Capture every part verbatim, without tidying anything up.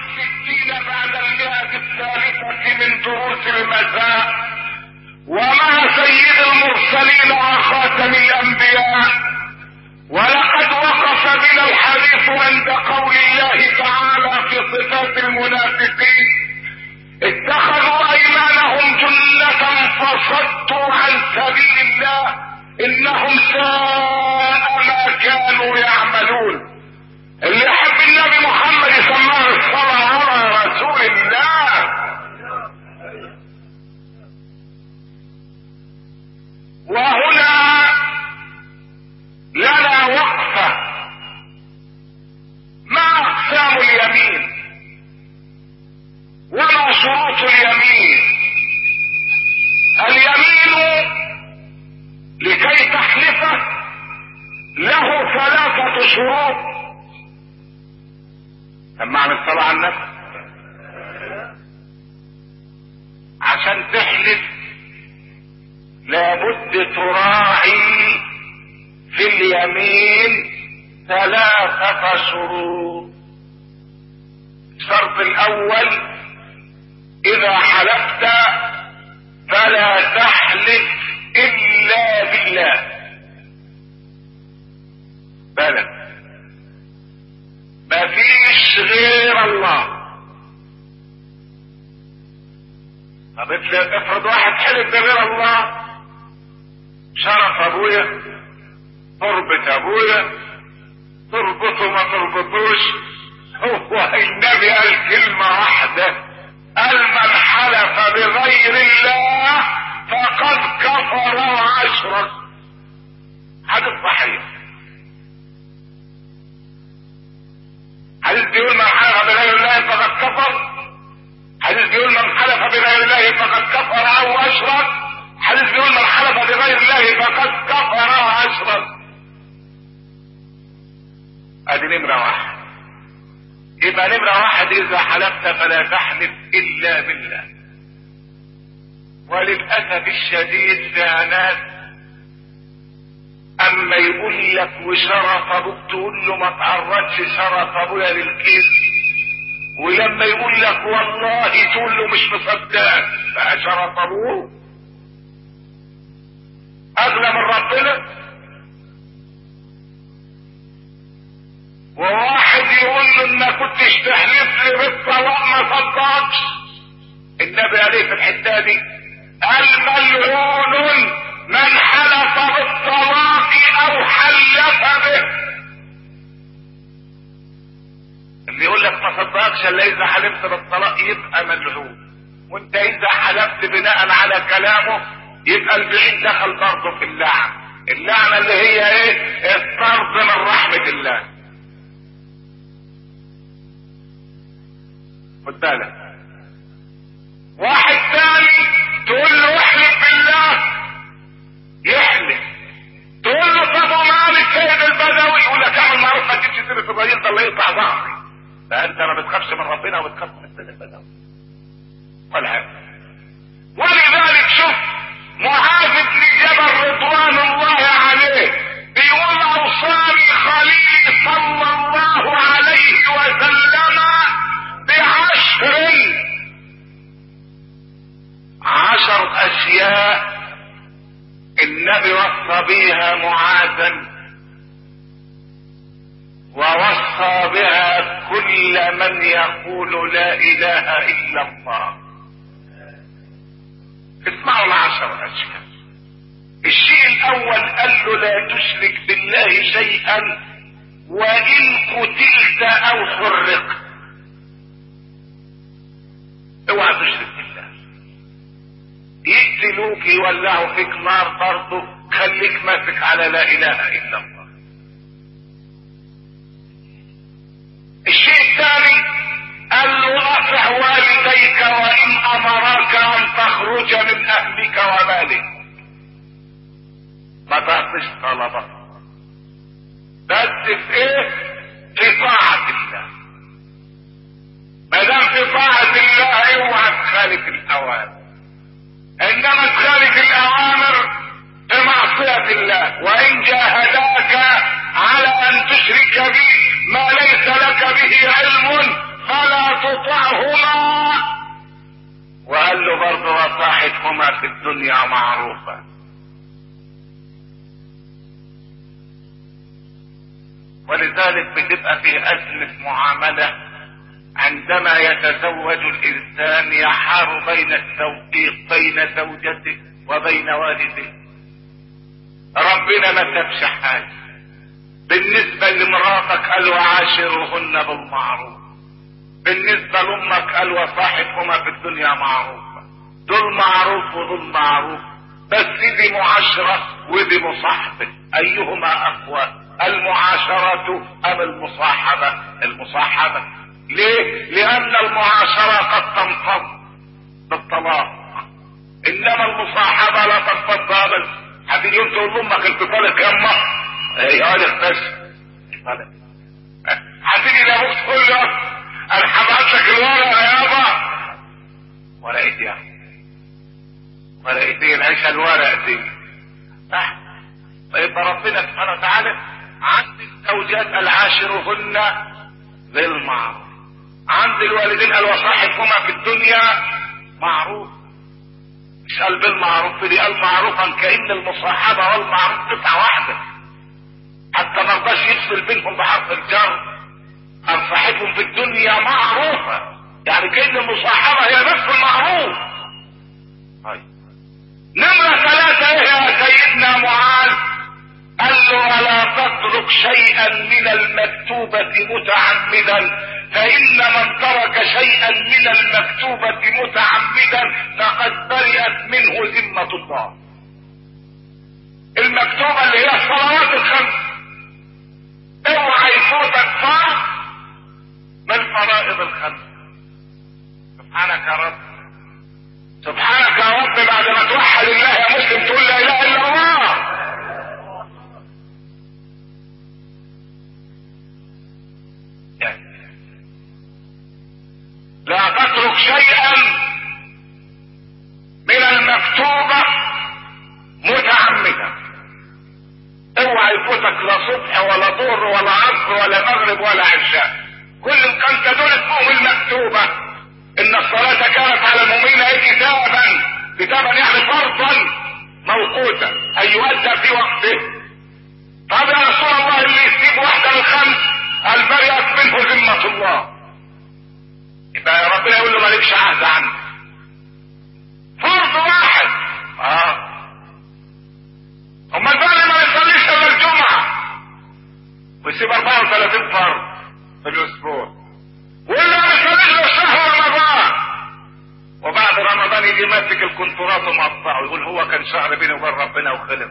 الستين بعد المئة الثالثة من دروس المساء، ومع سيد المرسلين وخاتم الانبياء. ولقد وقف بنا الحديث عند قول الله تعالى في صفات المنافقين: اتخذوا ايمانهم جنة فصدوا عن سبيل الله انهم ساء ما كانوا يعملون. اللي يحب النبي محمد يسمعه الصلاة على رسول الله. وهنا لنا وقفة. ما اقسام اليمين وما شروط اليمين؟ اليمين لكي تحلفه له ثلاثة شروط. سمعنا الصلاة على النبي. عشان تحلف لابد تراعي في اليمين ثلاثة شروط. الشرط الاول: اذا حلفت فلا تحلف الا بالله. بلى مفيش غير الله. طب افرض واحد حلف بغير الله: شرف ابويا، تربة ابويا، تربطه ما تربطوش. هو النبي قال كلمة واحدة، قال: من حلف بغير الله فقد كفر واشرك. حديث صحيح. حديث بيقول: من حلف بغير الله فقد كفر. حديث بيقول: من حلف بغير الله فقد كفر او اشرك. حديث بيقول: من حلف بغير الله فقد كفر واشرك. ادي نمرة واحد. يبقى نمرة واحد: اذا حلفت فلا تحلف الا بالله. وللأسف الشديد في ناس اما يقول لك وشرف ابوك تقول له ما تعرضش شرف ابويا للكذب، ولما يقول لك والله تقول له مش مصدق. بقى شرف ابوه اغلى من ربنا. وواحد يقول له ان كنتش تحلف لي بالطلاق ما صدقش. النبي عليه في الحته دي قال: ملعون من حلف بالطلاق او حلف به. اللي يقول لك ما صدقش الا اذا حلفت بالطلاق يبقى ملعون. وانت اذا حلفت بناء على كلامه يبقى البعيد دخل برضه في اللعن. اللعنه اللي هي ايه؟ الطرد من رحمه الله. خد بالك. واحد ثاني تقول له احلف بالله يحلف، تقول له طب ومال السيد البدوي يقول لك اعمل معروف ما تجيبش سيره الراجل ده اللي يقطع ظهري. فانت ما بتخافش من ربنا وبتخاف من السيد البدوي ولا حاجه. ولذلك شوف معاذ بن جبل رضوان الله عليه بيقول: اوصاني خليلي صلى الله عليه وسلم بعشر عشر اشياء النبي وصى بها معاذا ووصى بها كل من يقول لا اله الا الله. اسمعوا العشر اشياء. الشيء الاول قال له: لا تشرك بالله شيئا وان قتلت او حرقت. اوعى تشرك بالله. يقتلوك يولعوا فيك نار برضه خليك ماسك على لا اله الا الله. الشيء الثاني قال له: اطع والديك وان امراك ان تخرج من اهلك ومالك. ما تعطيش طلبك بس في ايه؟ في طاعة الله. ما دام في طاعة الله اوعى تخالف الاوامر. انما تخالف الاوامر في معصية الله. وان جاهداك على ان تشرك بي ما ليس لك به علم فلا الدنيا معروفا. ولذلك بتبقى في أزمة معاملة عندما يتزوج الإنسان، يحار بين التوفيق بين زوجته وبين والده. ربنا ما سابش حاجة. بالنسبة لمراتك قال وعاشرهن بالمعروف، بالنسبة لأمك قال وصاحبهما في الدنيا معروفة. دول معروف ودول معروف، بس دي معاشرة ودي مصاحبة، أيهما أقوى؟ المعاشرة أم المصاحبة؟ المصاحبة. ليه؟ لأن المعاشرة قد تنفض بالطلاق، إنما المصاحبة لا تنفض أبدا. هتيجي يوم تقول لأمك انفصالك يما، إيه قال اختش هتيجي لأبوك تقول له أنا حبعت لك الورقة يابا، ورقة يا ورقة ايه العيشة الورقة دي؟ صح؟ فيبقى ربنا سبحانه وتعالى عند الزوجات العاشرهن بالمعروف، عند الوالدين قال وصاحبهما في الدنيا معروف. مش قال بالمعروف دي، قال معروفا، كأن المصاحبة والمعروف قطعة واحدة، حتى ما رضاش يفصل بينهم بحرف الجر. قال صاحبهم في الدنيا معروفة، يعني كأن المصاحبة هي نفس المعروف. طيب نمرة ثلاثة ايه يا سيدنا معاذ؟ قال له ولا تترك شيئا من المكتوبة متعمدا، فإن من ترك شيئا من المكتوبة متعمدا فقد برئت منه ذمة الله. المكتوبة اللي هي الصلوات الخمس، اوعى يفوتك فرض من فرائض الخمس. سبحانك يا رب، سبحانك يا رب، بعد ما توحد الله يا مسلم تقول لا اله الا الله. لا تترك شيئا من المكتوبة متعمدا، اوعى يفوتك لا صبح ولا ظهر ولا عصر ولا مغرب ولا عشاء، كل كان تدل اسمهم المكتوبة. ان الصلاة كانت على المؤمنين كتابا، كتابا يعني فرضا موقوتا اي يؤدى في وقته. طب يا رسول الله اللي يسيب واحدة من الخمس قال برئت منه ذمة الله، يبقى ربنا يقول له مالكش عهد عنه. فرض واحد اه امال بقى ما يصليش الا الجمعة ويسيب اربعة وثلاثين فرض في الاسبوع، واللي ما يصليش الا شهر رمضان، وبعد رمضان يجي ماسك الكنترات ومقطعه ويقول هو كان شهر بيني وبين ربنا وخلص.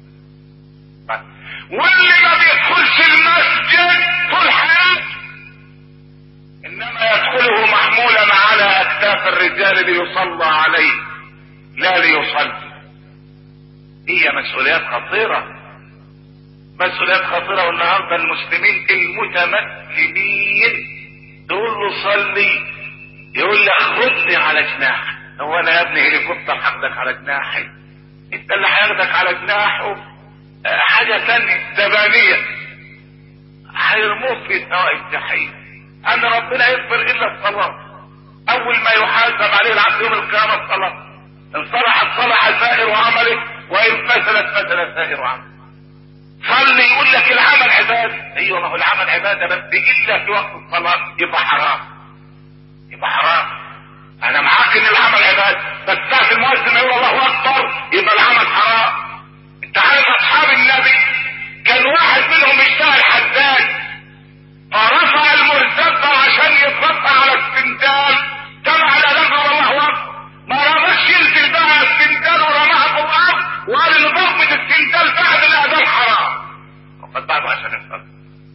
واللي ما بيدخلش المسجد طول حياته انما يدخله محمولا على اكتاف الرجال ليصلى عليه لا ليصلي. هي مسؤوليات خطيرة، مسؤوليات خطيرة. والنهارده المسلمين المتمكنين تقول له صلي يقول لك خدني على جناحي. هو انا يا ابني هليكوبتر هاخدك على جناحي؟ انت اللي هياخدك على جناحه حاجة تانية زبانية، هيرموك في سواء الجحيم. ان ربنا يغفر الا الصلاة، اول ما يحاسب عليه العبد يوم القيامة الصلاة. ان صلحت صلح سائر عمله وان فسدت فسد سائر عمله. صلي يقول لك العمل عبادة، ايوه ما هو العمل عبادة بس الا في وقت الصلاة يبقى حرام، يبقى حرام. انا معاك ان العمل عبادة بس ساعة المؤذن يقول الله اكبر يبقى العمل حرام. انت عارف اصحاب النبي كان واحد منهم يشتغل حداد فرفع المرتبة عشان يترفع على السندال، جمع الاذان الله اكبر، ما رماش ينزل بقى السندال ورماها في الارض وقال ان ضربة السندال بعد الاذان حرام، وقد بعده عشان يصلي.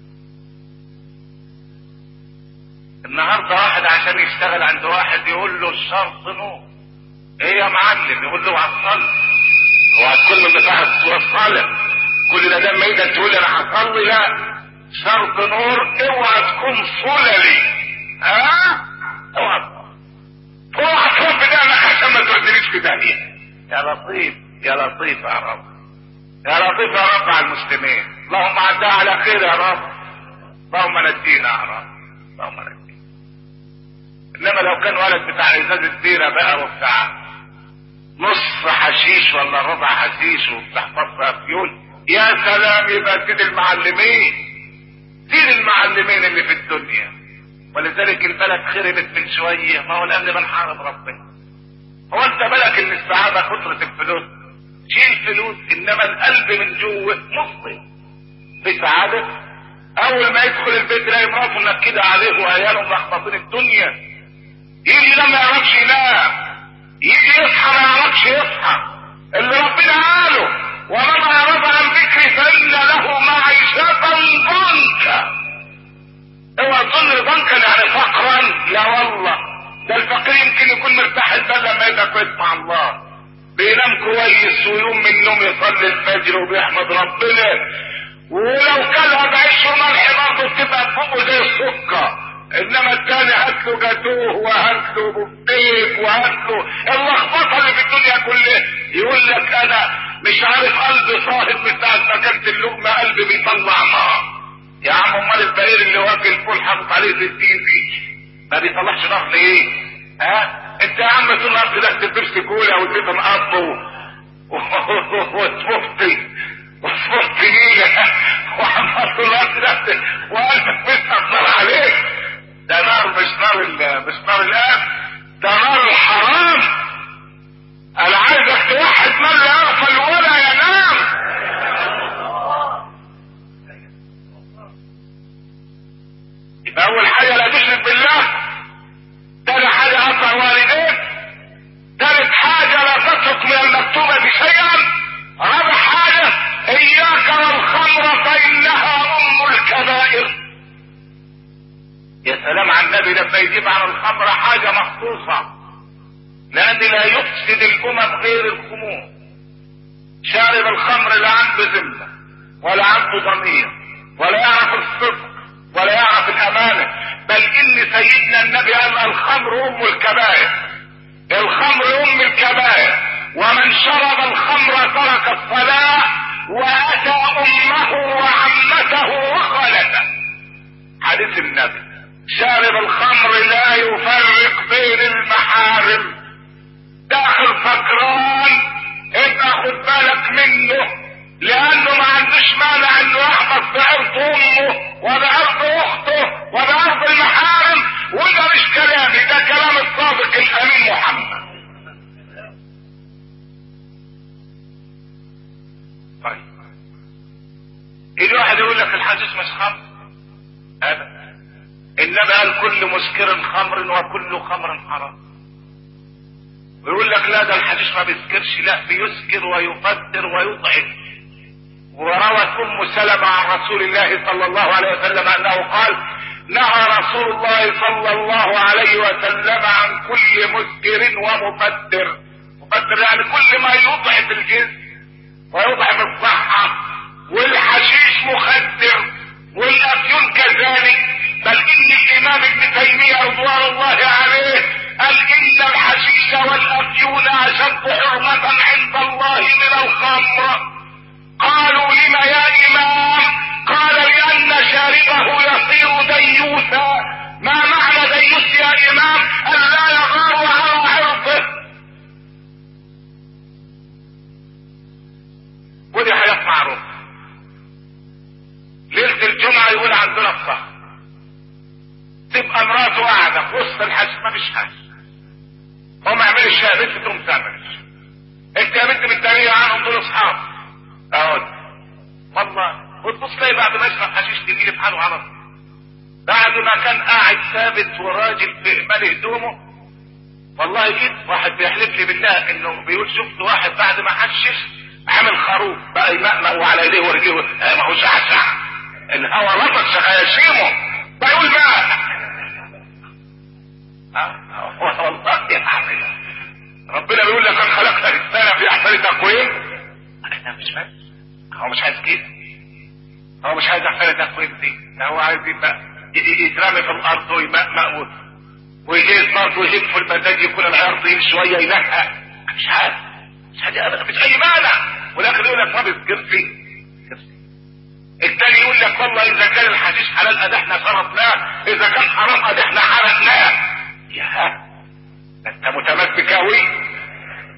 النهارده واحد عشان يشتغل عند واحد يقول له الشرط نور. ايه يا معلم؟ يقول له هتصلي، هو هتكون من بتاع الصلاة كل ده دم ايدك تقول انا هصلي؟ لا، شرط نور. اوعى تكون صللي، ها اوعى اوعى تكون في دمك عشان ما تودينيش في داهية. يا لطيف يا لطيف يا رب، يا لطيف يا رب على المسلمين. اللهم عدها على خير يا رب، اللهم نجينا يا رب، اللهم نجينا. انما لو كان ولد بتاع ازاز السيرة بقى وبتاع نص حشيش ولا ربع حشيش وبتحفظ افيون، يا سلام، يبقى سيد المعلمين، سيد المعلمين اللي في الدنيا. ولذلك البلد خربت من شويه، ما هو لان بنحارب ربنا. هو انت بالك ان السعاده كثره الفلوس؟ شيل فلوس، انما القلب من جوه مصلي في سعاده. اول ما يدخل البيت يلاقي مراته منكده عليه وعياله ملخبطين الدنيا، يجي لما يعرفش ينام، يجي يصحى ما يعرفش يصحى. اللي ربنا قاله ومن اعرض عن ذكري فان له معيشه ضنكا. اوعى تظن ضنكا يعني فقرا، لا والله، ده الفقير يمكن يكون مرتاح البال لما يبقى كويس مع الله، بينام كويس ويوم من النوم يصلي الفجر وبيحمد ربنا، ولو كلها بعيش وملح برضه بتبقى فوقه زي السكر. انما التاني هات له جاتوه وهات له بفتيك وهات له اللخبطه اللي في الدنيا كلها، يقول لك انا مش عارف قلبي صاحب من ساعه ما كانت اللقمه قلبي بيطلع نار. يا عم امال الفقير اللي واكل فول حاطط عليه ستين ما بيطلعش نار ليه؟ ها؟ انت يا عم طول النهار تدخل بيبسي كولا وتبقى مقطو وتفوتي وتفوتي نيله وعمال طول النهار تدخل وقلبك بيتأثر عليك. ده نار مش نار مش نار الآن، ده نار الحرام. انا عايزك توحد من لا يغفل ولا ينام. يبقى اول حاجه لا تشرك بالله، تاني حاجه اطع والديك، تالت حاجه لا تترك من المكتوبه شيئا، رابع حاجه اياك والخمر فانها ام الكبائر. يا سلام على النبي لما يجيب عن الخمر حاجه مخصوصه، لان لا يفسد الامم غير الخمور. شارب الخمر لا عنده ذمه ولا عنده ضمير ولا يعرف الصدق ولا يعرف الامانه، بل ان سيدنا النبي قال الخمر ام الكبائر، الخمر ام الكبائر، ومن شرب الخمر ترك الصلاه واتى امه وعمته وخالته. حديث النبي، شارب الخمر لا يفرق بين المحارم، داخل فكران ابقى خد بالك منه، لانه ما عندوش مانع انه يحفظ بعرض امه وبعرض اخته وبعرض المحارم، وده مش كلامي، ده كلام الصادق الامين محمد. طيب يجي واحد يقول لك الحديث مش خمر، ابدا، انما قال كل مسكر خمر وكل خمر حرام. ويقول لك لا ده الحديث ما بيسكرش، لا بيسكر ويفطر ويطعم. وروت ام سلمة عن رسول الله صلى الله عليه وسلم انه قال نهى رسول الله صلى الله عليه وسلم عن كل مسكر ومفطر. مفطر يعني كل ما يضعف الجسم ويضعف الصحة، والحشيش مخدر والافيون كذلك، بل ان الامام ابن تيمية رضوان الله عليه قال ان الحشيش والافيون اشد حرمة عند الله من الخمر. قالوا لما يا امام؟ قال لان شاربه يصير ديوثا. ما معنى ديوث يا امام؟ ان لا يغار على عرضه. ودي حياة معروفة. ليلة الجمعة يقول عندنا الصح، تبقى مراته قاعدة في وسط الحج ما فيش حاجة، هو ما يعملش شيء، بنت تقوم تعمل. انت يا بنت متدارية عنهم دول اصحاب اقعد والله، وتبص تلاقي بعد ما يشرب حشيش تجيلي في حاله على طول، بعد ما كان قاعد ثابت وراجل في مال هدومه. والله جيت واحد بيحلف لي بالله انه بيقول شفت واحد بعد ما حشش عامل خروف بقى يمقمق وعلى ايديه ورجليه ما هو شعشع، الهوا لطش غياشيمه بيقول ماء. أه والله يا حبيبي ربنا بيقول لك ان خلقت الانسان في احسن تقويم. انا مش فاهم، هو مش عايز كده، هو مش عايز احسن تقويم دي، هو عايز يبقى يترمي في الارض ويمقمق ويجي برضه ويجيب في المزاج يكون العيار طويل شويه ينقى، مش عارف مش حاجه ابدا، مش اي مانع. والاخر يقول لك ما بيذكرش. التاني يقول لك والله اذا كان الحشيش حلال ادي احنا شربناه، اذا كان حرام ادي احنا حرقناه. يا انت متمسك قوي،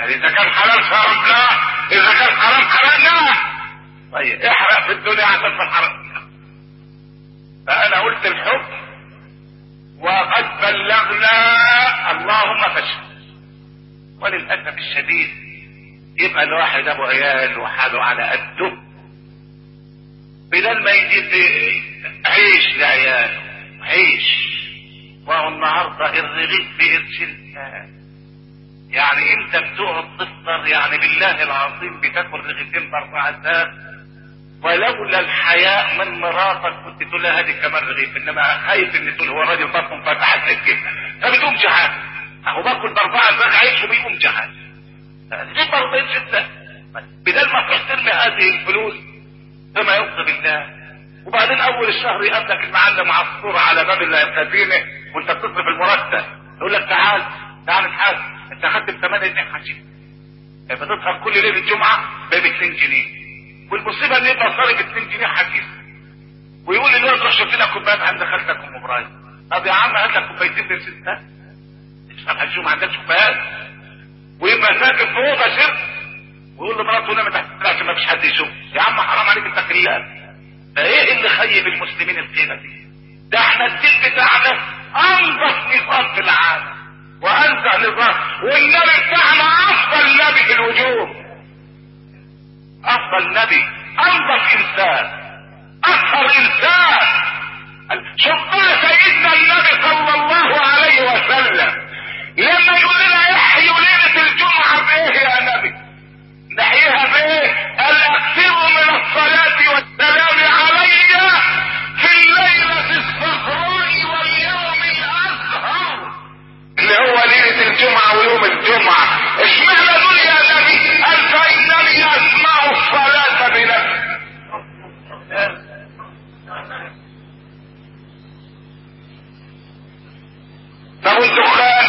يعني اذا كان حلال شربناه، اذا كان حرام حرقناه. طيب احرق في الدنيا عشان في الحرام. فانا قلت الحكم وقد بلغنا، اللهم فاشهد. وللاسف الشديد يبقى الواحد ابو عيال وحاله على قده، بدل ما يجيب عيش لعياله عيش، وهو النهارده الرغيف بقرش الآن. يعني انت بتقعد تفطر يعني بالله العظيم بتاكل رغيفين باربع ساعات، ولولا الحياء من مراتك كنت تقول لها هذه كمان رغيف، انما خايف ان تقول هو الراجل بطنه فتحت لك كده فبتقوم جعان، اهو باكل باربع ساعات عيش وبيقوم جعان. ليه برضه جدا؟ بدل ما تحترم هذه الفلوس فما يرضي بالله. وبعدين اول الشهر يقابلك المعلم عصفور على باب الكازينه وانت بتصرف المرتب، يقول لك تعال تعال نتحاسب، انت اخدت ب ثمانية جنيه حشيش، بتسهر كل ليله الجمعه ب اتنين جنيه، والمصيبه ان يبقى صارف اتنين جنيه حشيش، ويقول لي الواد روح شوف لنا كوبايات عند خالتك ام ابراهيم. طب يا عم هات لك كوبايتين برسلتها، تشرب حشيش ما عندكش كوبايات، ويبقى ساكن في اوضه شرب ويقول لمراته نام تحت السرير عشان ما فيش حد يشوف. يا عم حرام عليك انت كلاب. فايه اللي خيب المسلمين القيمه دي؟ ده احنا الدين بتاعنا انظف نظام في العالم وانزع نظام، والنبي بتاعنا افضل نبي في الوجود، افضل نبي، انظف انسان، اطهر انسان. شوف بقى سيدنا النبي صلى الله عليه وسلم لما يقول لنا احيوا ليله الجمعه بايه يا نبي؟ نحييها بايه؟ قال اكثروا من الصلاه والسلام علي في الليله الصفراء واليوم الازهر، اللي هو ليله الجمعه ويوم الجمعه. اشمعنى دول يا نبي؟ قال فانني اسمع الصلاه بنفسي. طب الدخان؟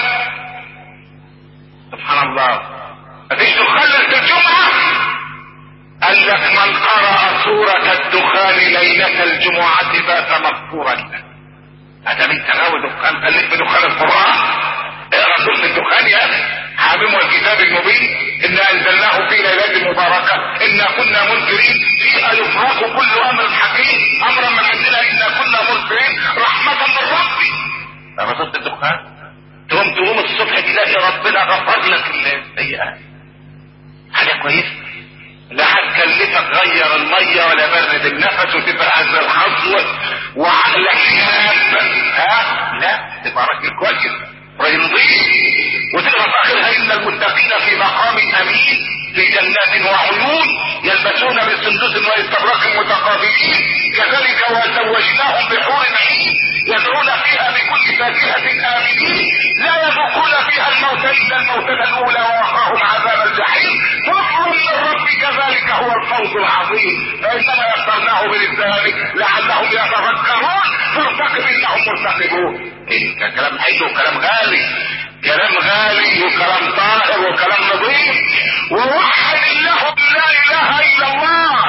سبحان الله، مفيش دخان ليله الجمعه؟ قال لك من قرأ سورة الدخان ليلة الجمعة بات مغفورا له. هذا من تناول دخان، خليك بدخان القرآن، اقرأ سورة الدخان يا اخي. حامم والكتاب المبين انا انزلناه في ليلة مباركة انا كنا منذرين فيها يفرق كل امر حكيم امرا من عندنا انا كنا مرسلين رحمة من ربي. اقرأ سورة الدخان تقوم تقوم الصبح تلاقي ربنا غفر لك السيئات. حاجة كويسة، لا هتكلفك غير الميه ولا برد النفس وتبقى عز الحظ وعقلك شاب، ها لا تبقى راجل كويس راجل نظيف. وتقرا في اخرها ان المتقين في مقام امين في جنات وعيون يلبسون من سندس واستبرق متقابلين كذلك وزوجناهم بحور عين يدعون فيها بكل فاكهه امنين لا يذوقون فيها الموت الا الموتة الاولى ووقاهم عذاب الجحيم فضل من ربك ذلك هو الفوز العظيم. فانما يسرناه بلسانك لعلهم يتفكرون فارتقب انهم مرتقبون. إيه كلام حلو وكلام غالي، كلام غالي وكلام طاهر وكلام نظيف. ووحد الله لا اله الا الله.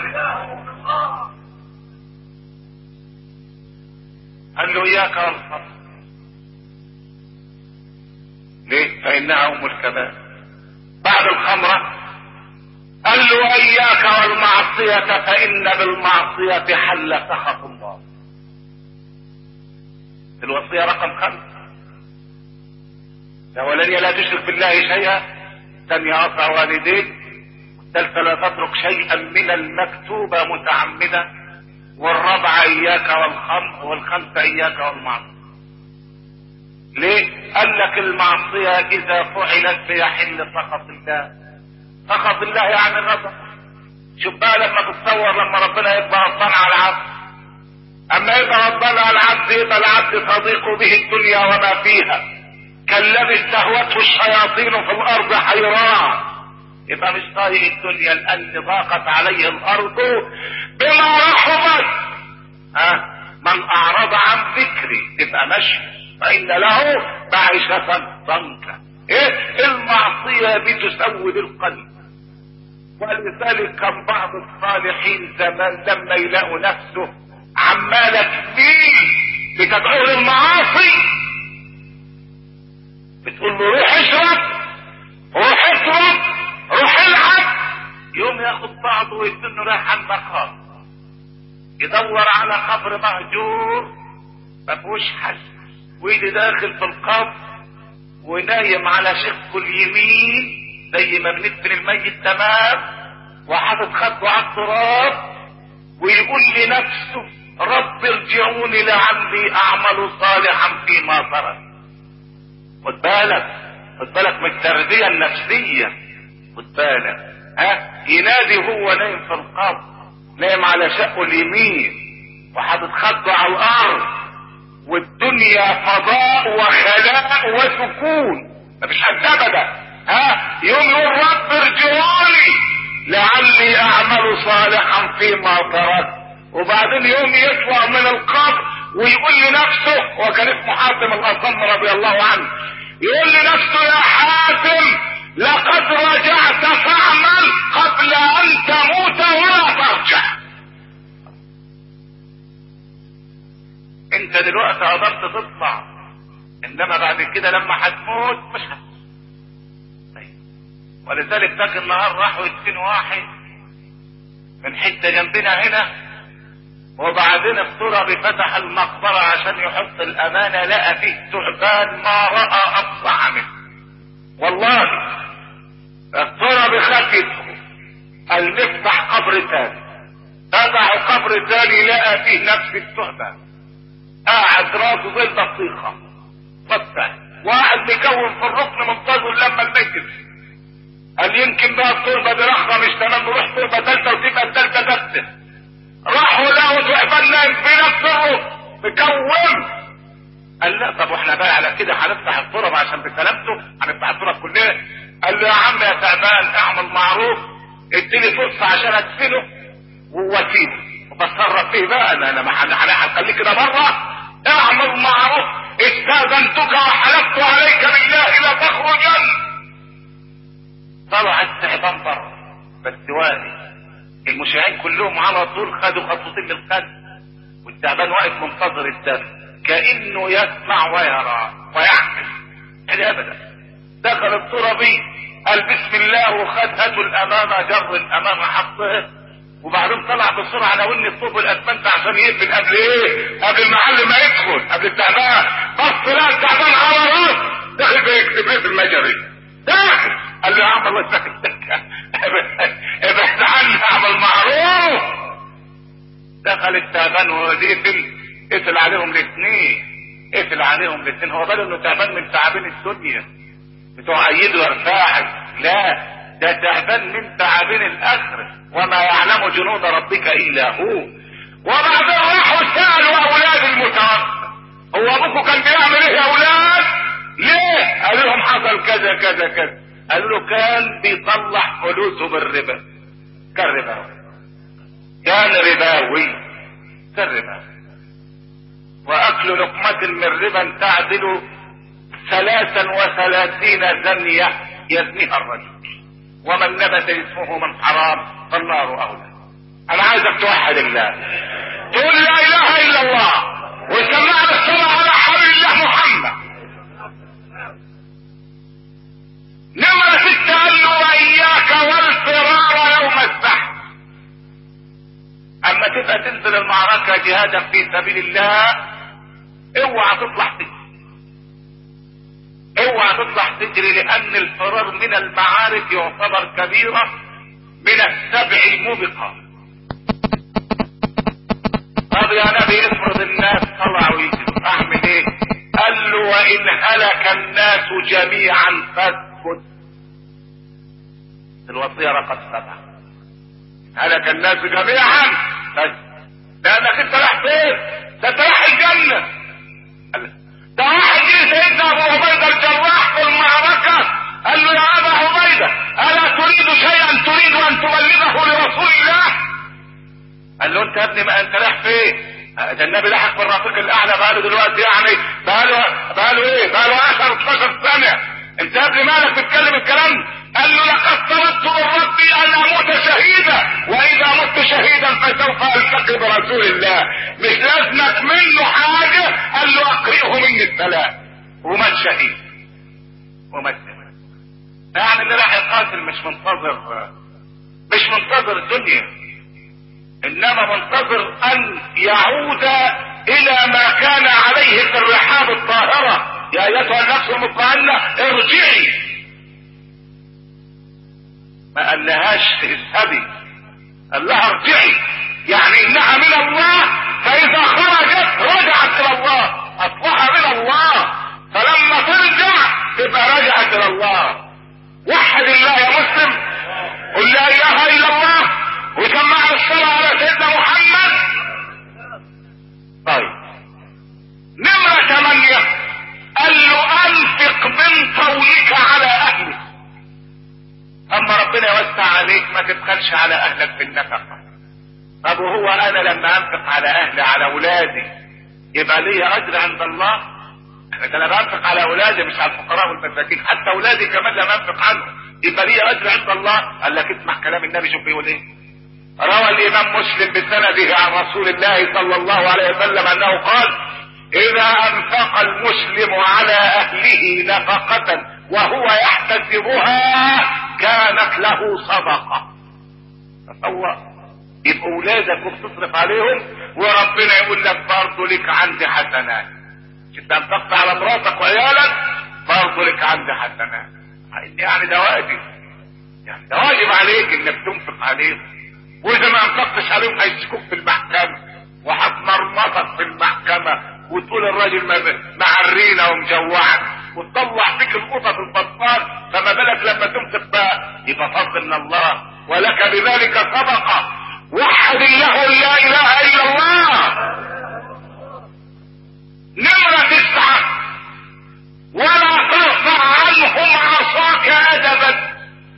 قال له اياك والخمر، ليه؟ فانها ام الكبائر. بعد الخمره قال له اياك والمعصيه فان بالمعصيه حل سخط الله. الوصيه رقم خمسه الاولانيه لا تشرك بالله شيئا، ثانيه اطع والديك، الثالثه لا تترك شيئا من المكتوبه متعمدا، والرابعه اياك والخمر، والخمسه اياك والمعصيه. ليه؟ قال لك المعصيه اذا فعلت فيحل سخط الله. سخط الله يعني غضب. شوف بقى لما تتصور لما ربنا يبقى غضبان على العبد، اما يبقى غضبان على العبد يبقى العبد تضيق به الدنيا وما فيها كالذي استهوته الشياطين في الارض حيران. يبقى مش طايق الدنيا لان ضاقت عليه الارض بما رحبت. ها من اعرض عن ذكري تبقى ماشي فان له معيشة ضنكا. ايه المعصية بتسود القلب. ولذلك كان بعض الصالحين زمان لما يلاقوا نفسه عمالة تميل بتدعوه للمعاصي بتقول له روح اشرب روح اشرب بعضه ويستنه رايح على المقام، يدور على قبر مهجور ما فيهوش حد، ويجي داخل في القبر ونايم على شقه اليمين زي ما بندفن الميت تمام، وحاطط خده على التراب، ويقول لنفسه رب ارجعوني لعلي اعمل صالحا فيما ترك. خد بالك، خد بالك من التربيه النفسيه، خد بالك. ها ينادي هو نايم في القبر، نايم على شقه اليمين وحاطط خده على الارض، والدنيا فضاء وخلاء وسكون، مفيش حد ابدا. ها يوم يقول رب ارجعوني لعلي اعمل صالحا فيما تركت، وبعدين يوم يطلع من القبر ويقول لنفسه، وكان اسمه حاتم الاصم رضي الله عنه، يقول لنفسه يا حاتم لقد رجعت فاعمل قبل ان تموت ولا ترجع. انت دلوقتي قدرت تطلع، انما بعد كده لما هتموت مش هتموت. ولذلك ذاك النهار راحوا يدفنوا واحد من حته جنبنا هنا، وبعدين التربي فتح المقبره عشان يحط الامانه، لقى فيه تعبان ما راى افظع منه. والله التربي خاف يدخل، قال نفتح قبر ثاني، فتحوا قبر ثاني لقى فيه نفس التعبان قاعد راسه زي البطيخه فتح، واحد مكون في الركن منتظر لما الميت. قال يمكن بقى التربه دي رخمه مش تمام، نروح تربه ثالثه وتبقى الثالثه ثابته. راحوا لقوا تعبان نايم في نفس الركن مكون. قال لا طب واحنا بقى على كده هنفتح التربه عشان بسلامته، هنفتح التربه كلنا؟ قال له يا عم يا تعبان اعمل معروف، اديني فرصه عشان ادفنه وواسيبه وبتصرف فيه بقى، انا انا هخليه كده بره. اعمل معروف، استاذنتك وحلفت عليك بالله لا تخرجن. طلع التعبان بره بس واقف، المشاهدين كلهم على طول خدوا خطوتين للقلب، والتعبان واقف منتظر الدم كانه يسمع ويرى ويحمل. هذا ابدا. دخل التربي قال بسم الله وخد هاتوا الامامه، جر الامامه حطها، وبعدين طلع بسرعه ناولني الطوب والاسمنت عشان يقفل قبل ايه؟ قبل المعلم ما يدخل، قبل التعبان. بص لا التعبان على راسه داخل بيكتب ايه في المجري داخل. قال له يا عم الله يسلمك ابعد عني اعمل معروف. دخل التعبان وقفل، قفل عليهم الاثنين، قفل عليهم الاثنين. هو باله انه تعبان من تعابين الدنيا بتوع ايده وارفاعي، لا ده تعبان من تعابين الاخره، وما يعلم جنود ربك الا هو. وبعدين راحوا سالوا اولاد المتوفى هو ابوكم كان بيعمل ايه يا اولاد؟ ليه؟ قالوا لهم حصل كذا كذا كذا. قالوا له كان بيطلع فلوسه بالربا، كان رباوي، كان رباوي، كان رباوي. واكل لقمة من ربا تعدل ثلاثا وثلاثين زنية يزنيها الرجل، ومن نبت اسمه من حرام فالنار اولى. انا عايزك توحد الله، تقول لا اله الا الله، وسمعنا الصلاة على حبيب الله محمد. نمرة ستة قال له واياك والفرار يوم الزحف. اما تبقى تنزل المعركة جهادا في سبيل الله اوعى تطلع تجري، اوعى تطلع تجري، لان الفرار من المعارك يعتبر كبيرة من السبع الموبقات. طب يا نبي افرض الناس طلعوا يجروا اعمل ايه؟ قال له وان هلك الناس جميعا فاسكت. الوصية رقم سبعة، هلك الناس جميعا فاسكت، لانك انت رايح فين؟ ده انت رايح الجنة. ده واحد جه سيدنا ابو عبيدة الجراح في المعركة قال له يا ابا عبيدة الا تريد شيئا تريد ان تبلغه لرسول الله؟ قال له انت يا ابني ما انت رايح فين؟ ده النبي لحق بالرفيق الاعلى بقاله دلوقتي يعني بقاله بقاله ايه؟ بقاله عشرة اتناشر سنة. انت يا ابني مالك بتتكلم الكلام؟ قال له لقد طلبت من ربي ان اموت شهيدا، واذا مت شهيدا فسوف التقي برسول الله، مش لازمك منه حاجة. قال له اقرئه مني السلام، ومات شهيد ومات. يعني اللي راح يقاتل مش منتظر مش منتظر الدنيا، انما منتظر ان يعود الى ما كان عليه في الرحاب الطاهرة. يا ايتها النفس المطمئنة ارجعي، ما قالهاش اذهبي، قال لها ارجعي، يعني انها من الله، فاذا خرجت رجعت الى الله، اصبح من الله، فلما ترجع تبقى رجعت الى الله. وحد الله يا مسلم، قل لا اله الا الله، وسمع الصلاة على سيدنا محمد. طيب نمرة ثمانية، قال له انفق من طولك على اهلك. اما ربنا يوسع عليك ما تبخلش على اهلك بالنفقة. طب وهو انا لما انفق على اهلي على اولادي يبقى لي اجر عند الله؟ انا بنفق على اولادي مش على الفقراء والمساكين، حتى اولادي كمان لما انفق عنهم يبقى لي اجر عند الله. قال لك اسمع كلام النبي، شوف بيقول ايه. روى الامام مسلم بسنده عن رسول الله صلى الله عليه وسلم انه قال: اذا انفق المسلم على اهله نفقة وهو يحتسبها كانت له صدقة. تصور، يبقى اولادك وبتصرف عليهم وربنا يقول لك برضه لك عندي حسنات. انت انفقت على مراتك وعيالك برضه لك عندي حسنات. يعني ده واجب، يعني ده واجب عليك انك تنفق عليهم. واذا ما انفقتش عليهم هيسكوك في المحكمة وهتمرمطك في المحكمة وتقول الراجل معرينا ومجوعنا وتطلع فيك القطط البطال، فما بالك لما تنفق بقى؟ يبقى فضل من الله، ولك بذلك صدقة. وحد الله لا اله الا الله. نمرة تسعة، ولا ترفع عنهم عصاك ادبا.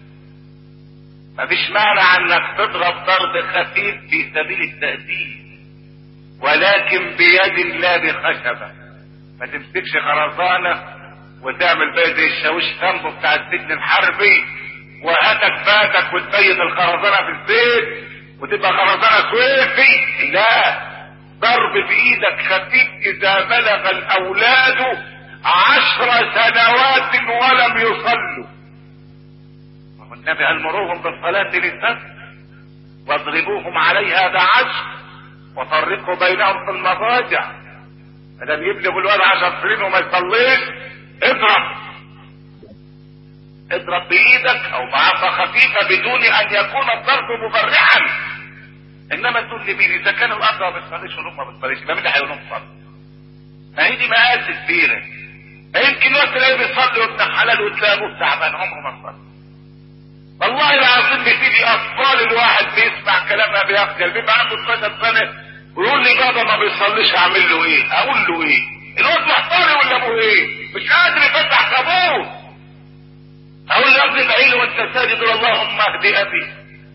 مفيش مانع انك تضرب ضرب خفيف في سبيل التأديب، ولكن بيد لا بخشبة. ما تمسكش خرزانة وتعمل بقى زي الشاويش ثمبو بتاع السجن الحربي وهاتك فاتك وتبيض الخرزانة في الزيت وتبقى خرزانة سويفي. لا، ضرب بايدك خفيف اذا بلغ الاولاد عشر سنوات ولم يصلوا. والنبي قال: مروهم بالصلاة للسبع واضربوهم عليها بعشر وفرقوا بينهم في المضاجع. مادام يبلغوا الولد عشر سنين وما يصليش اضرب، اضرب بايدك او بعصا خفيفة بدون ان يكون الضرب مبرحا. انما تقول لي مين؟ اذا كان الاب ما بيصليش والام ما بتصليش يبقى مين اللي هيقول لهم صلي؟ ما هي دي مقاس كبيرة. يمكن وقت تلاقيه بيصلي وابن حلال وتلاقيه تعبان عمره ما صلي. والله العظيم بتيجي اطفال الواحد بيسمع كلامها بيخجل، بيبقى عنده اتناشر سنة ويقول لي بابا ما بيصليش اعمل له ايه؟ اقول له ايه؟ الواد محتار ولا ابوه ايه؟ مش قادر يفتح كابوس. اقول له يا ابني ادعي له وانت ساجد اللهم اهدي ابي.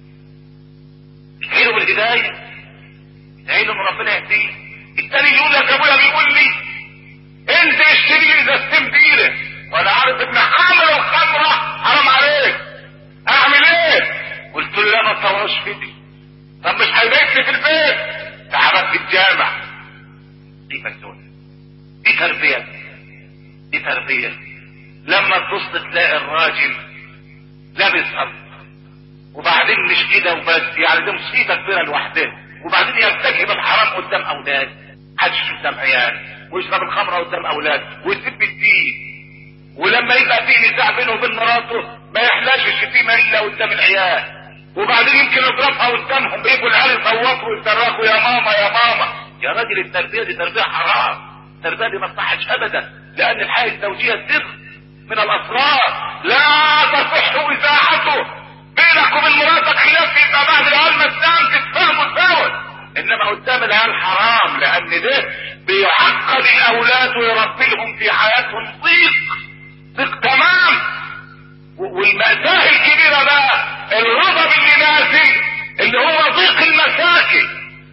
ادعي له بالهدايه، ادعي له ان ربنا يهديه. الثاني يقول لك ابويا بيقول لي انزل اشتري لي ازازتين بيره وانا عارف ان حامل الخمره حرام عليك، اعمل ايه؟ قلت له لا ما تطوعش في دي. طب مش هيبيتني في البيت؟ تعبت في الجامع. دي مسؤولية، دي تربية، دي تربية. لما تبص تلاقي الراجل لابس أرض وبعدين مش كده وبس، يعني دي مصيبة كبيرة لوحدها، وبعدين يرتكب الحرام قدام أولاد، حدش قدام عيال، ويشرب الخمرة قدام أولاد، ويسب الدين. ولما يبقى فيه نزاع بينه وبين مراته ما يحلاش الشتيمة إلا قدام العيال، وبعدين يمكن يضربها قدامهم، بيجوا العيال يصوتوا ويصرخوا يا ماما يا ماما. يا راجل التربية دي تربية حرام، التربية دي ما تصحش أبدا، لأن الحياة الزوجية سر من الأسرار لا تصح إذاعته. بينك وبين مراتك خلاف يبقى بعد العيال ما تنام تتفاهموا سوا، إنما قدام العيال حرام، لأن ده بيعقد الأولاد ويربي لهم في حياتهم ضيق ضيق تمام. والمأساة الكبيرة بقى الغضب اللي نازل اللي هو ضيق المساكن.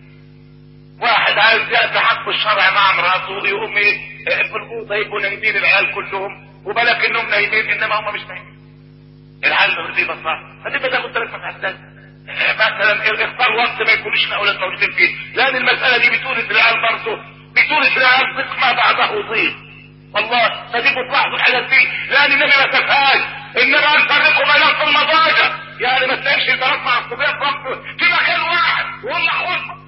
واحد عايز يأتي حق الشرع مع مراته يقوم في الأوضة يبقوا نايمين العيال كلهم، وبالك انهم نايمين انما هم مش نايمين. العيال في بصار فتبقى تاخد ثلاث مساحات. مثلا اختار وقت ما يكونش الاولاد موجودين فيه، لان المسألة دي بتورث العيال برضه، بتورث العيال ضيق ما بعده ضيق. والله فتبقوا تلاحظوا الحاجات دي، لان النبي ما سفهاش، انما ان فرقوا بينهم في المضاجع، يعني ما يمشي البنات مع الصبيان برضه في مكان واحد وهم اخواتهم.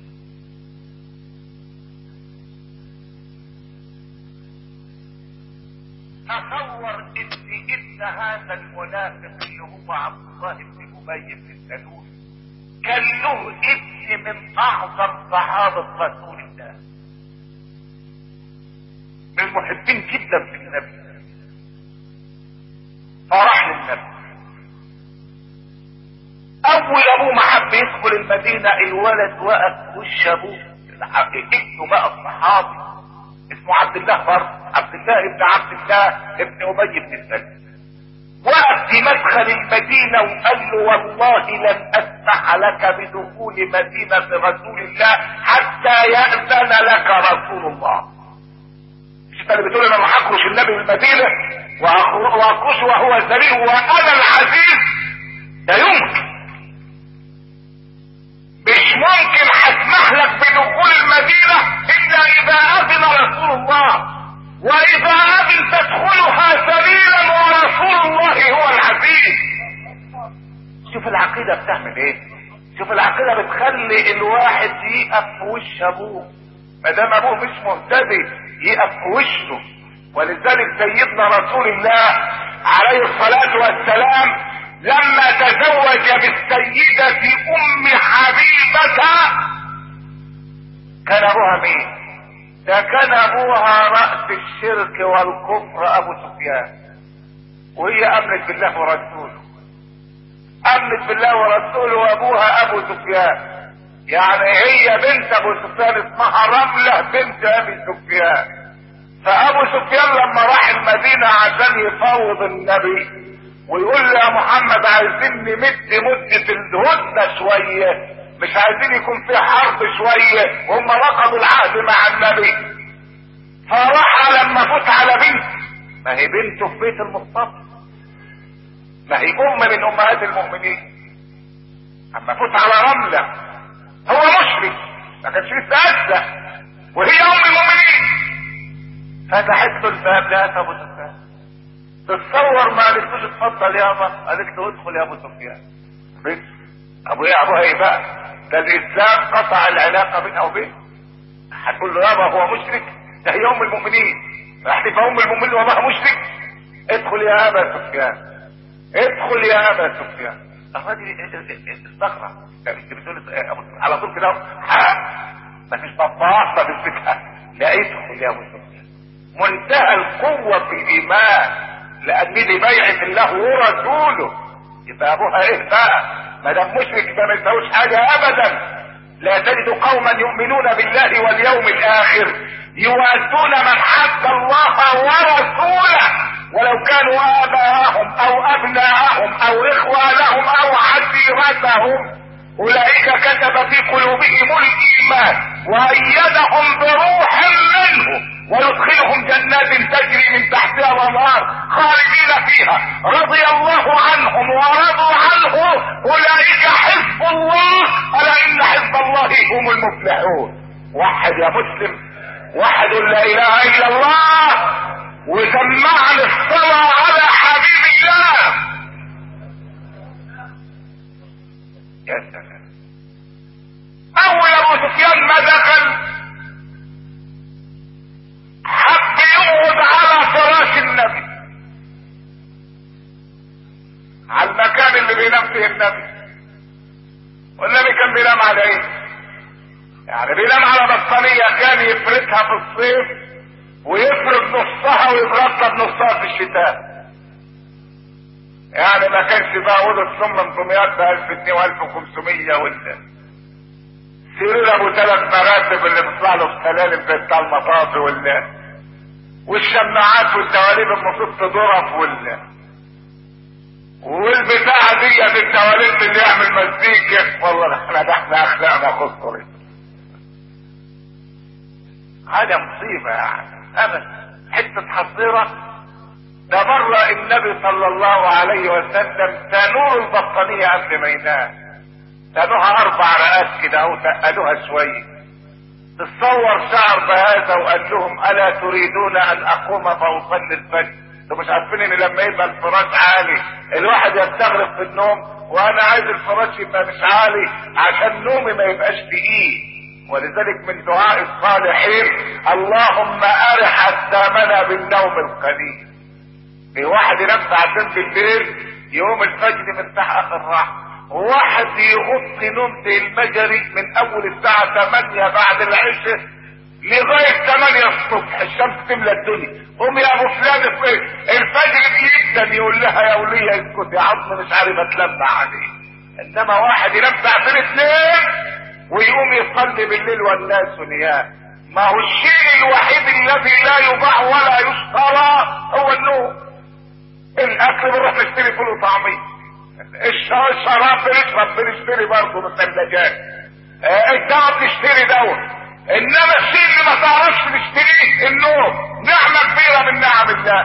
تصور ان ابن هذا المنافق اللي هو عبد الله بن ابي بن سلول كان له ابن من اعظم صحابه رسول الله، من المحبين جدا في النبي. فراح للنبي اول ابوه ما حب يدخل المدينه، الولد وقف وش ابوه ابنه بقى الصحابي اسمه عبد الله برضه، عبد الله ابن عبد الله ابن ابي بن سلول، وقف في مدخل المدينه وقال له والله لن اسمح لك بدخول مدينه رسول الله حتى يأذن لك رسول الله. مش انت اللي بتقول انا ما هخرج النبي من المدينه واخرج وهو ذليل وانا العزيز؟ لا يمكن، مش ممكن هسمح لك بدخول المدينه الا اذا اذن رسول الله، واذا اذن تدخلها ذليلا ورسول الله هو العزيز. شوف العقيده بتعمل ايه، شوف العقيده بتخلي الواحد يقف في وش ابوه ما دام ابوه مش مهتدي، يقف في وشه. ولذلك سيدنا رسول الله عليه الصلاه والسلام لما تزوج بالسيده ام حبيبه كان ابوها مين؟ ده كان ابوها رأس الشرك والكفر ابو سفيان، وهي امنت بالله ورسوله، امنت بالله ورسوله وابوها ابو سفيان. يعني هي بنت ابو سفيان اسمها رملة بنت ابي سفيان. فابو سفيان لما راح المدينة عشان يفاوض النبي ويقول له يا محمد عايزين نمد مدة الهدنة شوية، مش عايزين يكون في حرب شوية، وهم رقبوا العهد مع النبي. فراح لما فوت على بنت، ما هي بنته في بيت المصطفى، ما هي ام من امهات المؤمنين. اما فوت على رملة هو مشرك ما كانش لسه اسلم وهي ام المؤمنين، فتحت له الباب لقت ابو سفيان. تتصور ما قالتلوش اتفضل يابا، قالت له ادخل يا ابو سفيان. بس ابو ايه ابوها ايه بقى؟ ده الاسلام قطع العلاقه بينها وبينه. هتقول له يابا هو مشرك؟ ده هي ام المؤمنين، فاحلف ام المؤمنين وابوها مشرك؟ ادخل يا ابا سفيان، ادخل يا ابا سفيان. الراجل استغرب، انت بتقول على طول كده ما فيش طباخ ما بيمسكها، لا ادخل يا ابو سفيان. منتهى القوه في الايمان، لان دي بيعه الله ورسوله. يبقى ابوها ايه بقى؟ ما دام مشرك يبقى ما يساويش حاجه ابدا. لا تجد قوما يؤمنون بالله واليوم الاخر يوادون من حد الله ورسوله ولو كانوا اباءهم او ابناءهم او اخوانهم او عشيرتهم، اولئك كتب في قلوبهم الايمان وايدهم بروح منه ويدخلهم جنات تجري من تحتها الانهار خالدين فيها رضي الله عنهم ورضوا عنه اولئك حزب الله الا ان حزب الله هم المفلحون. وحد يا مسلم، وحد لا اله الا الله وسمعنا الصلاه على حبيب الله. يا سلام. اول ابو سفيان ما دخل حب يقعد على فراش النبي، على المكان اللي بينام فيه النبي. والنبي كان بينام على ايه؟ يعني بينام على بطانية كان يفردها في الصيف ويفرد نصها ويتغطى بنصها في الشتاء. يعني ما كانش بقى اوضه ثم ثمانمائة بألف جنيه وألف وخمسمية ولا سرير ابو ثلاث مراتب اللي بيطلع له في سلالم زي بتاع المطاف ولا والشماعات والدواليب المصيب ظرف ولا والبتاعه دي الدواليب اللي يعمل مزيكا. والله احنا ده احنا اخلاقنا خسرت. هذا مصيبه يعني ابدا، حته حصيره. ده مرة النبي صلى الله عليه وسلم تنور البطانية قبل ما ينام، تنوها اربع رقات كده او تقلوها شوية. تصور شعر بهذا وقال لهم الا تريدون ان اقوم فاصلي الفجر؟ انتوا مش عارفين ان لما يبقى الفراش عالي الواحد يستغرق في النوم؟ وانا عايز الفراش يبقى مش عالي عشان نومي ما يبقاش تقيل. ولذلك من دعاء الصالحين اللهم ارح الثامنة بالنوم القليل. في واحد ينام ساعتين بالليل يوم الفجر مرتاح اخر راحه، وواحد يغطي نومته المجري من اول الساعة ثمانية بعد العشاء لغاية ثمانية الصبح الشمس تملى الدنيا. قوم يا ابو فلان الفجر بيجدا يقول لها يا ولية اسكت يا عظم مش عارف اتلمع عليه. انما واحد ينام ساعتين اثنين ويقوم يصلي بالليل والناس نيام. ما هو الشيء الوحيد الذي لا يباع ولا يشترى هو النوم. الاكل بنروح نشتري فول وطعميه، الشراب بنشرب بنشتري برضه من الثلاجات، الدواء بنشتري دواء، انما الشيء اللي ما تعرفش تشتريه النوم. نعمه كبيره من نعم الله.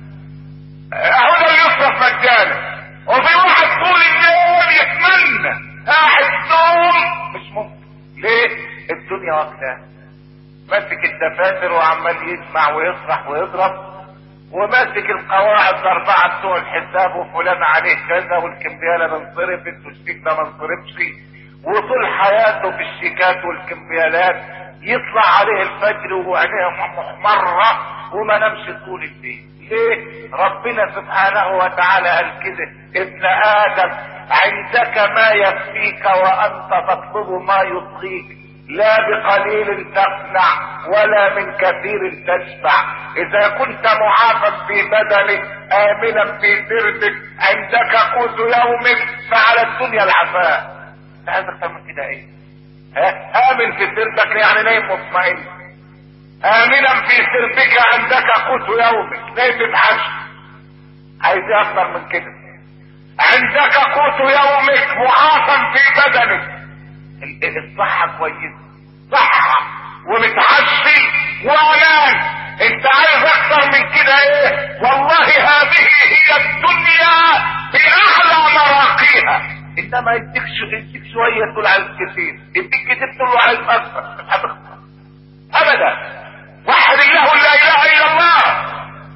اهو ده اللي يصرف مجانا. وفي واحد طول الليل يتمنى قاعد نوم مش ممكن. ليه؟ الدنيا واكلاه، ماسك الدفاتر وعمال يسمع ويصرح ويضرب، وماسك القواعد الاربعه بتوع الحساب وفلان عليه كذا والكمبياله بنصرف انتوا الشيك ده ما انصرفش، وطول حياته في الشيكات والكمبيالات. يطلع عليه الفجر وعينيه محمره وما نمش طول الليل. ليه؟ ربنا سبحانه وتعالى قال كده ابن ادم عندك ما يكفيك وانت تطلب ما يطغيك، لا بقليل تقنع ولا من كثير تشبع. اذا كنت معافى في بدنك امنا في سربك عندك قوت يومك فعلى الدنيا العفاء. انت عايز اكتر من كده ايه؟ ها؟ امن في سربك يعني نايم مطمئن، امنا في سربك عندك قوت يومك نايم بتعشى. عايز ايه اكتر من كده؟ عندك قوت يومك معافى في بدنك، الصحة كويسة، صحة ومتعشي وامان. انت عايز اكتر من كده ايه؟ والله هذه هي الدنيا باعلى مراقيها. انما يديك يديك شوية تقول عايز كتير، يديك كتير تقول له عايز اكتر، مش هتخسر ابدا. وحد الله لا اله الا الله.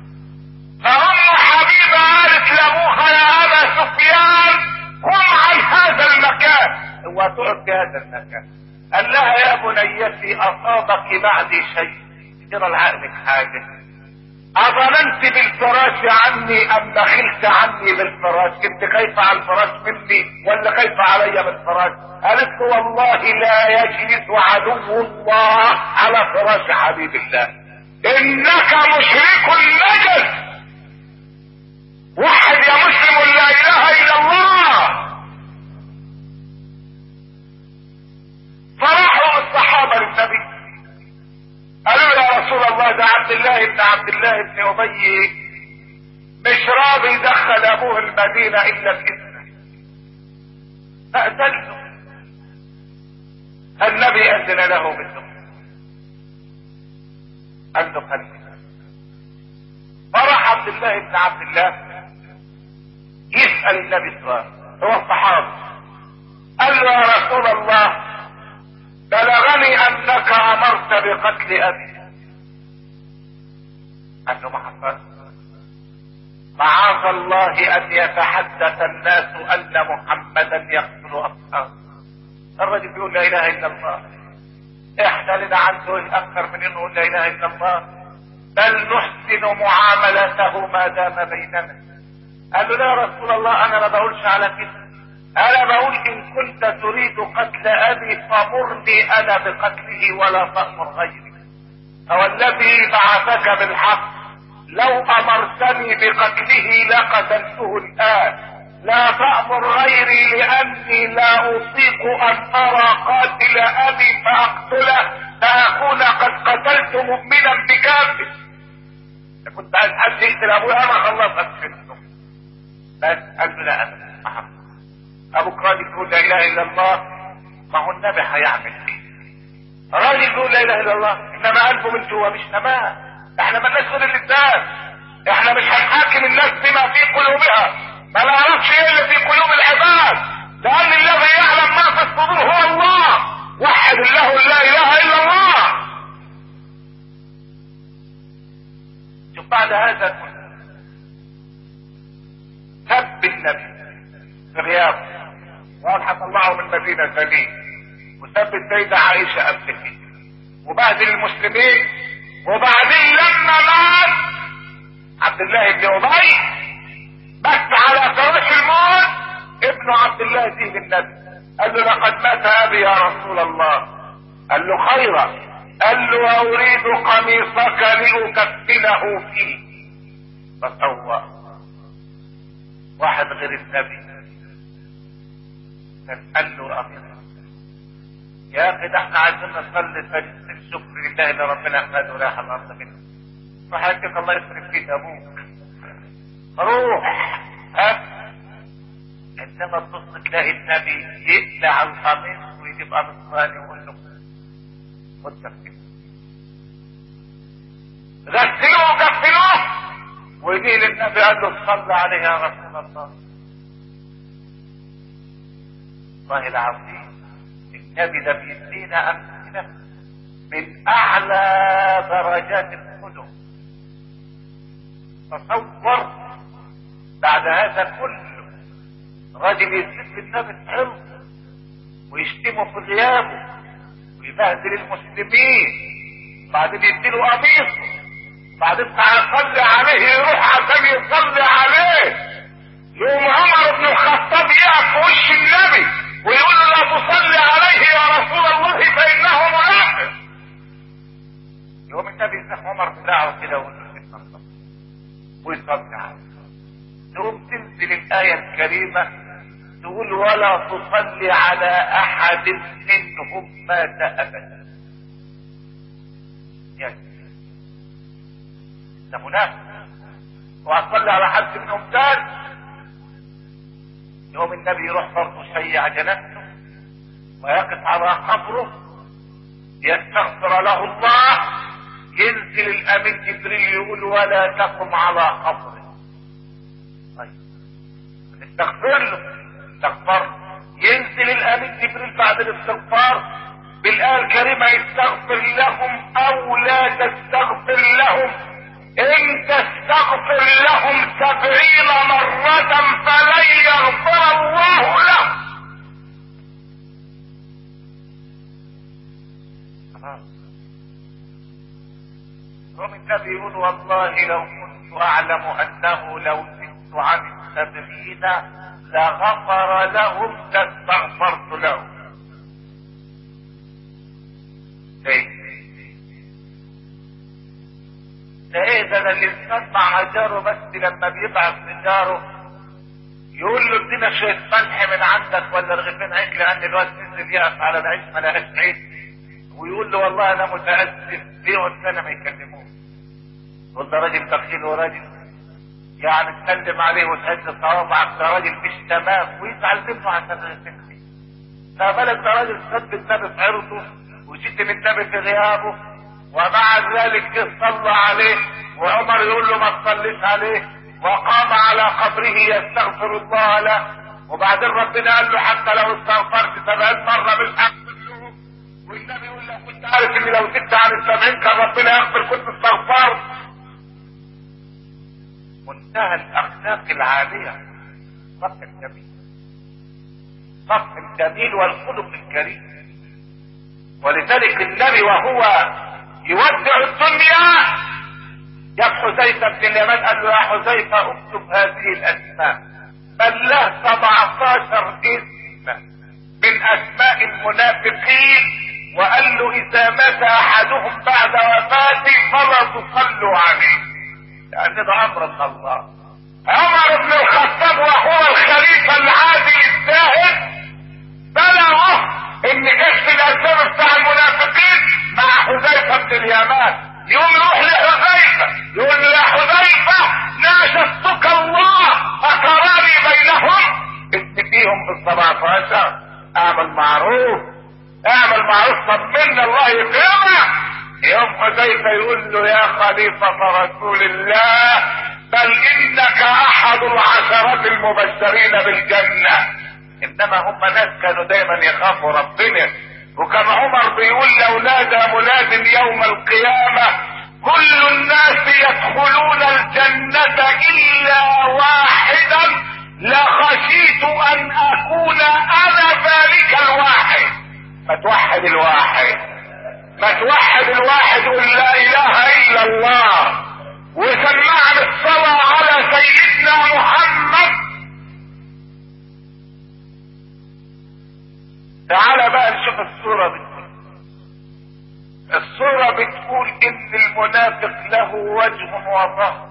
فام حبيبة قالت لابوها يا ابا سفيان قم عن هذا المكان، وتقعد في هذا المكان. قال لها يا بنيتي اصابك بعدي شيء، ترى لعقلك حاجه؟ اظننت بالفراش عني ام بخلت عني بالفراش؟ كنت خايفه على الفراش مني ولا خايفه عليا بالفراش؟ قالت له والله لا يجلس عدو الله على فراش حبيب الله، انك مشرك نجس. وحد يا مسلم لا اله الا الله. فراحوا الصحابة للنبي قالوا يا رسول الله ده عبد الله بن عبد الله بن ابي مش راضي يدخل ابوه المدينة الا باذنه، فأذن له. النبي اذن له بالدخول، قال له خلي. فراح عبد الله بن عبد الله يسأل النبي السؤال، هو الصحابي، قال له يا رسول الله بلغني انك امرت بقتل ابي. قال له ما حصل؟ معاذ الله ان يتحدث الناس ان محمدا يقتل اصحابه. الرجل بيقول لا اله الا الله، احنا لنا عنده اكثر من انه لا اله الا الله، بل نحسن معاملته ما دام بيننا. قال له لا يا رسول الله انا ما بقولش على كده، انا بقول ان كنت تريد قتل ابي فمرني انا بقتله ولا تأمر غيري. او الذي بعثك بالحق لو امرتني بقتله لقتلته الان، لا تأمر غيري لاني لا اطيق ان ارى قاتل ابي فاقتله فاكون قد قتلت مؤمنا بكافر. كنت عايز حد يقتل ابوي انا خلصت منه. بس قال له لا انا محمد. ابوك راجل تقول لا اله الا الله، ما هو النبي هيعمل ايه؟ راجل يقول لا اله الا الله انما قلبه من جوه مش تمام. احنا مالناش غير اللسان، احنا مش هنحاكم الناس بما في قلوبها، ما نعرفش ايه اللي في قلوب العباد، لان الذي يعلم ما في الصدور هو الله. وحد الله لا اله الا الله. شوف بعد هذا النبي في غيابه، وقال هطلعه من المدينه سليم، وساب السيده عائشه قبل كده وبهدل المسلمين. وبعدين لما مات عبد الله بن ابي بس على فراش الموت ابن عبد الله جه للنبي قال له لقد مات ابي يا رسول الله. قال له خيرا. قال له اريد قميصك لاكفنه فيه. فسوى واحد غير النبي قال له امين يا اخي ده احنا عايزين نصلي سجدة الشكر لله اللي ربنا احمده راح الارض منه. فحكيت الله يخرب بيت ابوك روح ها. انما تبص تلاقي النبي يقلع القميص ويجيب قميص ثاني ويقول له خد كفنه. غسلوه وكفنوه ويجي للنبي قال له صلى عليه يا رسول الله. والله العظيم النبي ده بيدينا امثله من اعلى درجات الخلق. تصور بعد هذا كله راجل يسب النبي في عرضه ويشتمه في غيابه ويبهدل المسلمين، بعدين يديله قميصه، بعدين تعالى صلي عليه يروح عشان يصلي عليه. يوم عمر بن الخطاب يقف في وش النبي ويقول له لا تصلي عليه يا رسول الله فانه منافق. يوم النبي يفتح عمر بتاعه كده ويقول له استغفر ويصلي عليه. تقوم تنزل الايه الكريمه تقول ولا تصلي على احد منهم مات ابدا. يعني ده منافق وهتصلي على حد منهم تاني. يوم النبي يروح برضه يشيع جنازته ويقف على قبره يستغفر له الله، ينزل الامين جبريل يقول ولا تقم على قبره. طيب نستغفر له استغفر، ينزل الامين جبريل بعد الاستغفار بالايه الكريمه يستغفر لهم او لا تستغفر لهم ان تستغفر لهم سبعين مرة فلن يغفر الله لهم. يوم النبي يقول والله لو كنت اعلم انه لو زدت عن السبعين لغفر لهم لاستغفرت لهم. ايه ده ايه ده؟ الانسان مع جاره بس لما بيبعث لجاره يقول له ادينا شويه ملح من عندك ولا رغيفين عيش لان الواد نزل يقف على العيش ما لقاش عيش، ويقول له والله انا متاسف بيقعد سنه ما يكلموه. يقول ده راجل بخيل وراجل يعني تسلم عليه وتهز صوابعك ده راجل مش تمام ويزعل منه عشان رغيفين عيش. ما بالك ده راجل سب النبي في عرضه وشتم النبي في غيابه ومع ذلك جه صلى عليه وعمر يقول له ما تصليش عليه وقام على قبره يستغفر الله له. وبعدين ربنا قال له حتى لو استغفرت سبعين مرة مش هغفر لهم. والنبي يقول لو كنت عارف ان لو زدت عن السبعين كان ربنا يغفر كنت استغفرت. منتهى الاخلاق العالية صف الجميل صف الجميل والخلق الكريم. ولذلك النبي وهو يودع الدنيا جاب حذيفه بن اليمان قال له يا حذيفه اكتب هذه الاسماء بل له سبعتاشر اسم من اسماء المنافقين وقال له اذا مات احدهم بعد وفاتي فلا تصلوا عليه لان ده امر من الله. عمر بن الخطاب وهو الخليفه العادل الزاهد بلغه ان كشف الاسباب بتاع المنافقين مع حذيفه بن اليمان. يوم يروح لحذيفه يقول له يا حذيفه ناشدتك الله فتراني بينهم اسم فيهم بالسبعتاشر اعمل معروف اعمل معروف طمنا الله يكرمك. يوم حذيفه يقول له يا خليفه رسول الله بل انك احد العشرة المبشرين بالجنه. انما هم ناس كانوا دايما يخافوا ربنا. وكان عمر بيقول لو نادى مناد يوم القيامة كل الناس يدخلون الجنة الا واحدا لا ما توحد الواحد يقول لا اله الا الله وسمعنا الصلاة على سيدنا محمد. تعال بقى نشوف الصورة بتقول. الصورة بتقول ان المنافق له وجه وظهر،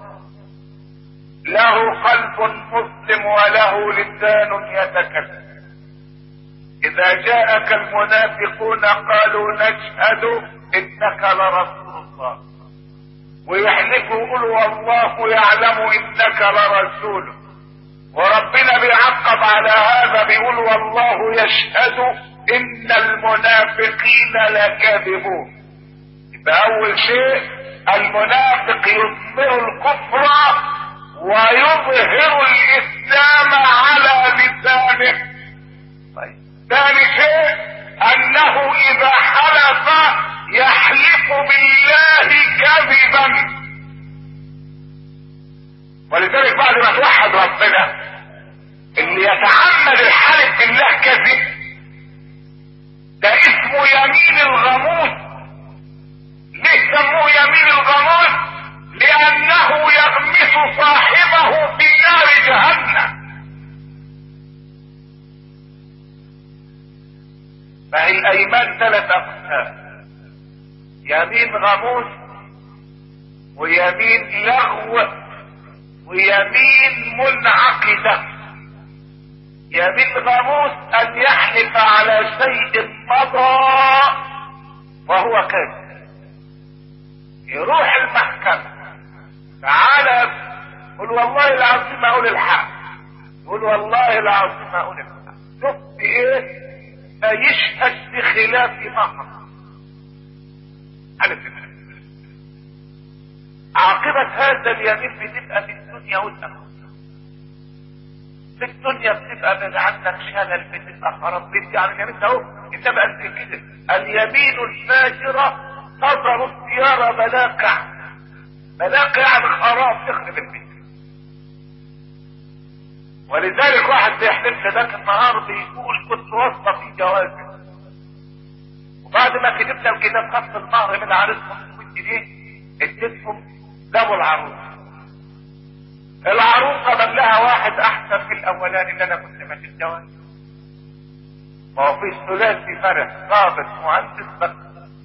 له قلب مسلم وله لسان يتكلم. اذا جاءك المنافقون قالوا نشهد انك لرسول الله، ويحلفوا يقولوا والله يعلم انك لرسوله، وربنا بيعقب على هذا بيقول والله يشهد ان المنافقين لكاذبون. يبقى اول شيء المنافق يظهر الكفر ويظهر الاسلام على لسانه. طيب ثاني شيء انه اذا حلف يحلف بالله كذبا. ولذلك بعد ما توحد ربنا اللي يتعمد الحلف بالله كذب ده اسمه يمين الغموس. ليه سموه يمين الغموس؟ لانه يغمس صاحبه في نار جهنم. فهي الايمان ثلاث اقسام: يمين غموس، ويمين لغو، ويمين منعقدة. يمين غموس ان يحلف على شيء مضى وهو كاذب. يروح المحكمة تعالى قل والله العظيم اقول الحق، قل والله العظيم اقول الحق. شفت ايه؟ فيشهد بخلاف ما حلف. عاقبة هذا اليمين بتبقى في الدنيا والآخرة. في الدنيا بتبقى من عندك شلل، بتبقى خراب بيت. يعني اليمين ده اهو انت بقى زي كده. اليمين الفاجرة تظهر السيارة بلاقع. بلاقع يعني خراب تخرب البيت. ولذلك واحد بيحلف لذاك النهار بيقول كنت واثقة في جوازي، وبعد ما كتبنا الكتاب خدت المهر من عريسهم خمسمية جنيه اديتهم جابوا العروس. العروسة من لها واحد احسن في الاولاني اللي انا كنت ماشي الجواز. ما هو في ثلاثي فرق، ضابط مهندس بس.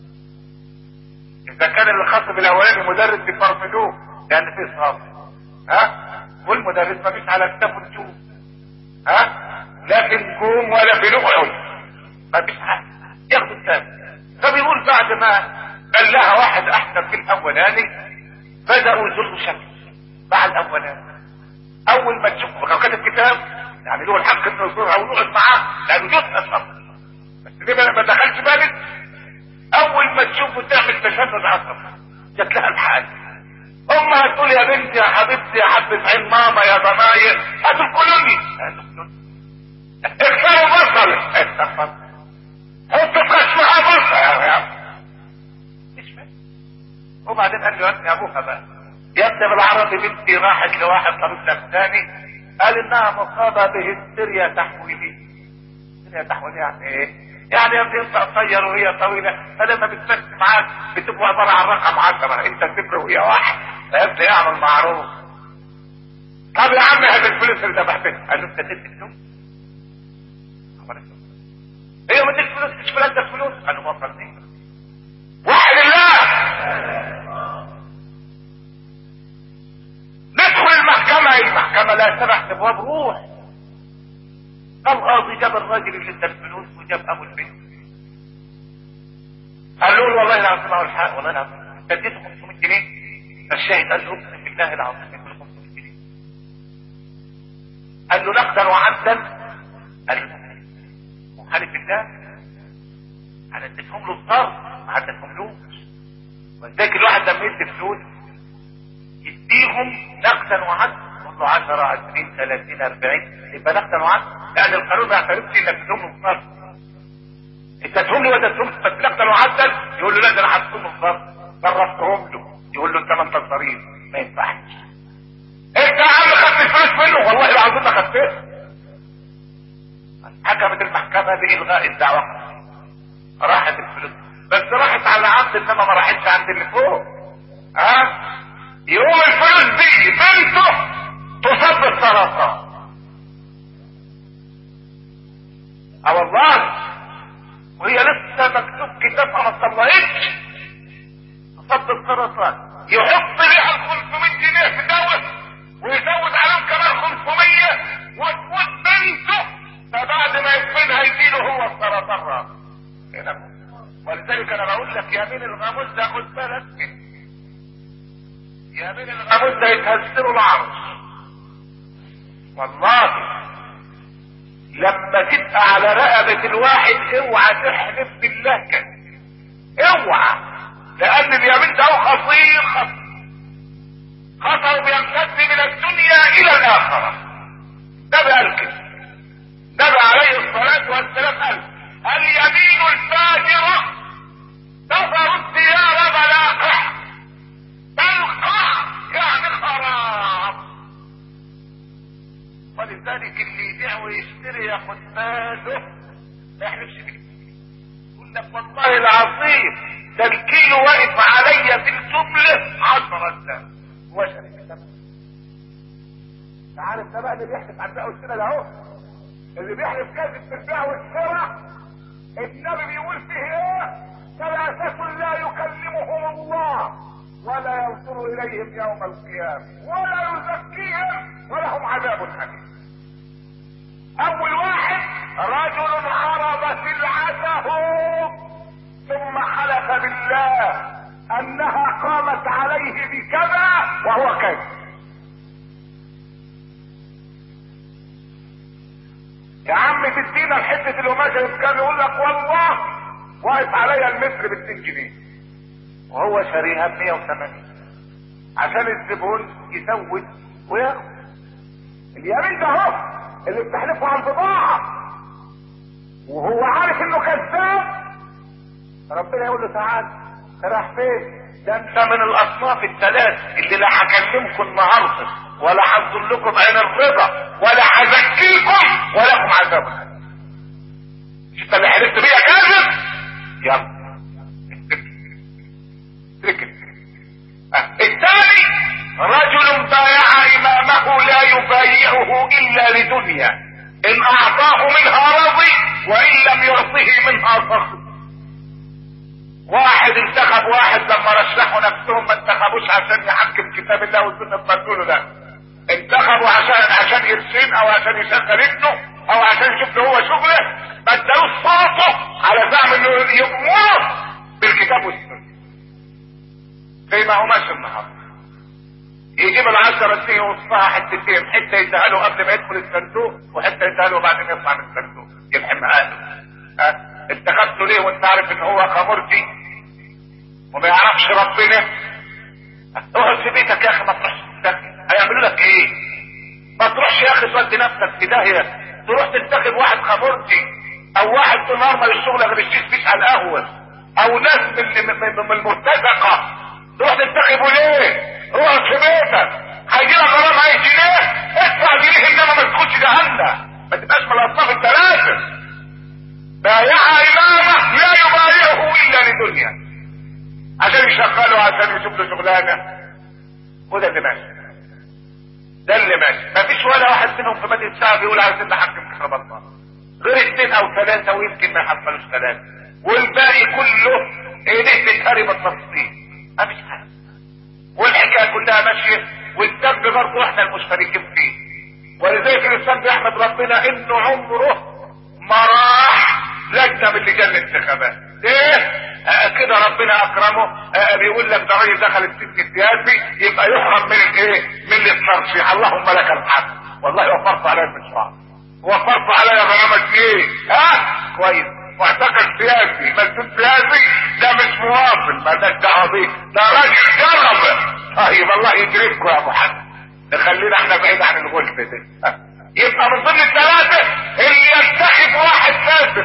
اذا كان الخصم الاولاني مدرس يفرملوه لان في صابر، ها، والمدرس ما فيش على كتافه نشوف، ها، لا في نجوم ولا في لؤلؤ، ما فيش حاجه ياخدوا الثاني. فبيقول بعد ما قال لها واحد احسن في الاولاني بدأوا يزروا شكل مع الاولاني. اول ما تشوفه لو كتب كتاب يعني له الحق انه يزورها ونقعد معاه لانه جزء الصبر، بس ليه ما دخلش بالك؟ اول ما تشوفه تعمل تشنج عصب. جات لها الحال، امها تقول يا بنتي يا حبيبتي يا حبة عين ماما يا ضناير هتدخلوني اكسروا بصل حطوا خشمها بصل يا مش فاهم. وبعدين قال له يا ابني ابوها بقى يا ابني بالعربي بنتي راحت لواحد طبيب نفساني قال انها مصابة بهستيريا تحويلية. هستيريا تحويلية يعني ايه؟ يعني يا ابني انت قصير وهي طويلة، فلما بتمشي معاك بتبقى عبارة عن رقم عشرة، انت صفر وهي واحد، يا ابني اعمل معروف. طب يا عم هذه الفلوس اللي دفعتها، قال له انت اديت فلوس؟ هي ما اديت فلوس مش فلوس فلوس، قال له ما فلني واحد الله. ندخل المحكمة، المحكمة لا سمح تبواب روح. القاضي جاب الراجل اللي ادى الفلوس وجاب ابو البنت قال له والله العظيم اقول الحق والله العظيم انت اديته خمسمية جنيه. فالشاهد قال له اقسم بالله العظيم اديته خمسمية جنيه. قال له نقدا وعدا. قال له وحلف بالله انا اديتهم له الطرد ما اديتهملوش. ولذلك الواحد لما يدي فلوس يديهم نقدا وعدا، يقول له عشرة عشرين ثلاثين اربعين يبقى نقدا وعدا، لان القانون ما يعترفش انك تديهم له الطرد. انت تديهم له ولا تديهم بس نقدا وعدا، يقول له لا ده انا هديهم له الطرد. صرفتهم له يقول له انت ما انت ظريف ما ينفعش. انت يا عم خدت الفلوس منه والله العظيم ما خدتها. حكمت المحكمة بإلغاء الدعوة، راحت الفلوس بس راحت على عبد انما ما راحتش عند اللي فوق. ها أه؟ يقوم الفلوس دي بنته تصاب بالسرطان. اه والله، وهي لسه مكتوب كتابها ما طلعتش، تصاب بالسرطان. يحط ليها ال خمسمية جنيه في دواء ويزود عليهم كمان خمسمية وتموت بنته، فبعد ما يدفنها يجيله هو السرطان راسه. هنا ولذلك انا بقول لك يمين الغموس ده خد بالك، يمين الغموس ده يتهزله العرش والله. لما تبقى على رقبة الواحد اوعى تحلف بالله كده، اوعى، لان اليمين ده خطير خطر، خطر بيمتد من الدنيا الى الاخرة. ده قال كده، النبي عليه الصلاة والسلام قال اليمين الفاجرة تظهر الثياب ملاقح، تلقح يعني خراب. ولذلك اللي يبيع ويشتري ياخد باله ما يحلفش بيه، يقول لك والله العظيم ده الكيلو واقف عليا في الجمله عشرة آلاف هو شريك الثمن. انت عارف ده بقى اللي بيحلف على البيع والشراء ده اهو، اللي بيحلف كاذب في البيع والشراء النبي بيقول فيه ايه؟ ثلاثة لا يكلمهم الله ولا ينظر اليهم يوم القيامة ولا يزكيهم ولهم عذاب أليم. اول واحد رجل عرض سلعته ثم حلف بالله انها قامت عليه بكذا وهو كذب. يا عم تدينا الحته القماشه بكام؟ يقول لك والله واقف عليا المتر ب اتنين جنيه وهو شاريها ب مية وتمانين عشان الزبون يزود وياخد. اليمين ده اهو اللي بتحلفه على البضاعه وهو عارف انه كذاب، ربنا يقول له تعال راح فين؟ ده انت من الاصناف الثلاث اللي لا هكلمكم النهارده ولا هنزلكم بعين الرضا ولا هزكيكم ولكم عذاب أليم. انت اللي حلفت بيا كاذب، يلا ركب. الثاني رجل بايع امامه لا يبايعه الا لدنيا، ان اعطاه منها رضي وان لم يعطه منها سخط. واحد انتخب واحد لما رشحوا نفسهم ما انتخبوش عشان يحكم كتاب الله والسنه بتقولوا لا، انتخبوا عشان عشان يرسم او عشان يشغل ابنه او عشان يشوف له هو شغله، ما ادالوش صوته على زعم انه يأمر بالكتاب والسنه. زي ما هو ماشي النهارده يجيب العشرة دي يوصفها حتتين، حته يديها له قبل ما يدخل الصندوق وحته يديها له بعد ما يطلع من الصندوق يلحم قاله. ها انتخبته ليه وانت عارف ان هو خمرتي وما يعرفش ربنا؟ اقعد في بيتك يا اخي ما تروحش تنتخب، هيعملوا لك ايه؟ ما تروحش يا اخي تودي نفسك في داهيه تروح تنتخب واحد خمرتي او واحد في نهار ما الشغل غير الشيش فيش على القهوه او ناس من من المرتزقه تروح تنتخبوا ليه؟ اقعد في بيتك هيجي لك غرام اي جنيه ادفع جنيه انما ما تدخلش جهنم، ما تبقاش من الاصناف الثلاثه. بايع امامه لا يبايعه الا لدنيا عشان يشغله عشان يشوف له شغلانه، وده اللي ماشي، ده اللي ماشي. مفيش ولا واحد منهم في مجلس الشعب يقول عايزين نحكم كتاب الله غير اثنين او ثلاثه ويمكن ما يحصلوش ثلاثه، والباقي كله ايديه تتهري بالتفصيل مفيش حاجه، والحكايه كلها ماشيه والذنب برضه احنا المشتركين فيه. ولذلك الانسان بيحمد ربنا انه عمره ما راح لجنه من لجان الانتخابات. ليه؟ آه كده ربنا اكرمه. آه بيقول لك ده راجل دخل السجن السياسي يبقى يحرم من الايه؟ من الترشيح. اللهم لك الحمد، والله وفرت عليا المشوار وفرت عليا برامج ايه؟ ها؟ كويس. معتقد سياسي مسؤول سياسي ده مش مواطن مالناش دعوه بيه، ده راجل جرب. طيب الله يجريكم يا ابو حسن، نخلينا احنا بعيد عن الغلب ده. آه. يبقى من ضمن الثلاثه اللي ينتخب واحد فاسد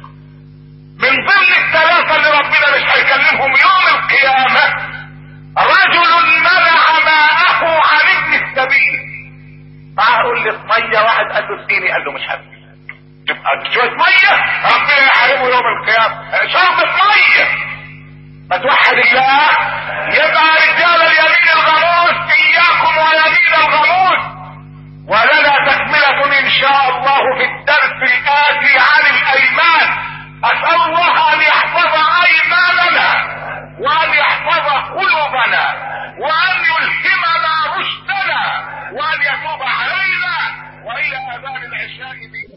من ضمن الثلاثه اللي ربنا مش هيكلمهم يوم القيامه رجل منع ماءه عن ابن السبيل. معاه قلة ميه، واحد قال له اديني، قال له مش هدي. تبقى شويه ميه ربنا يحاربه يوم القيامه، شربة ميه توحد الله. يبقى رجال اليمين الغموس اياكم ويمين الغموس. ولنا تكملة ان شاء الله في الدرس الاتي عن الايمان. اسأل الله ان يحفظ ايماننا وان يحفظ قلوبنا وان يلهمنا رشدنا وان يتوب علينا. والى اذان العشاء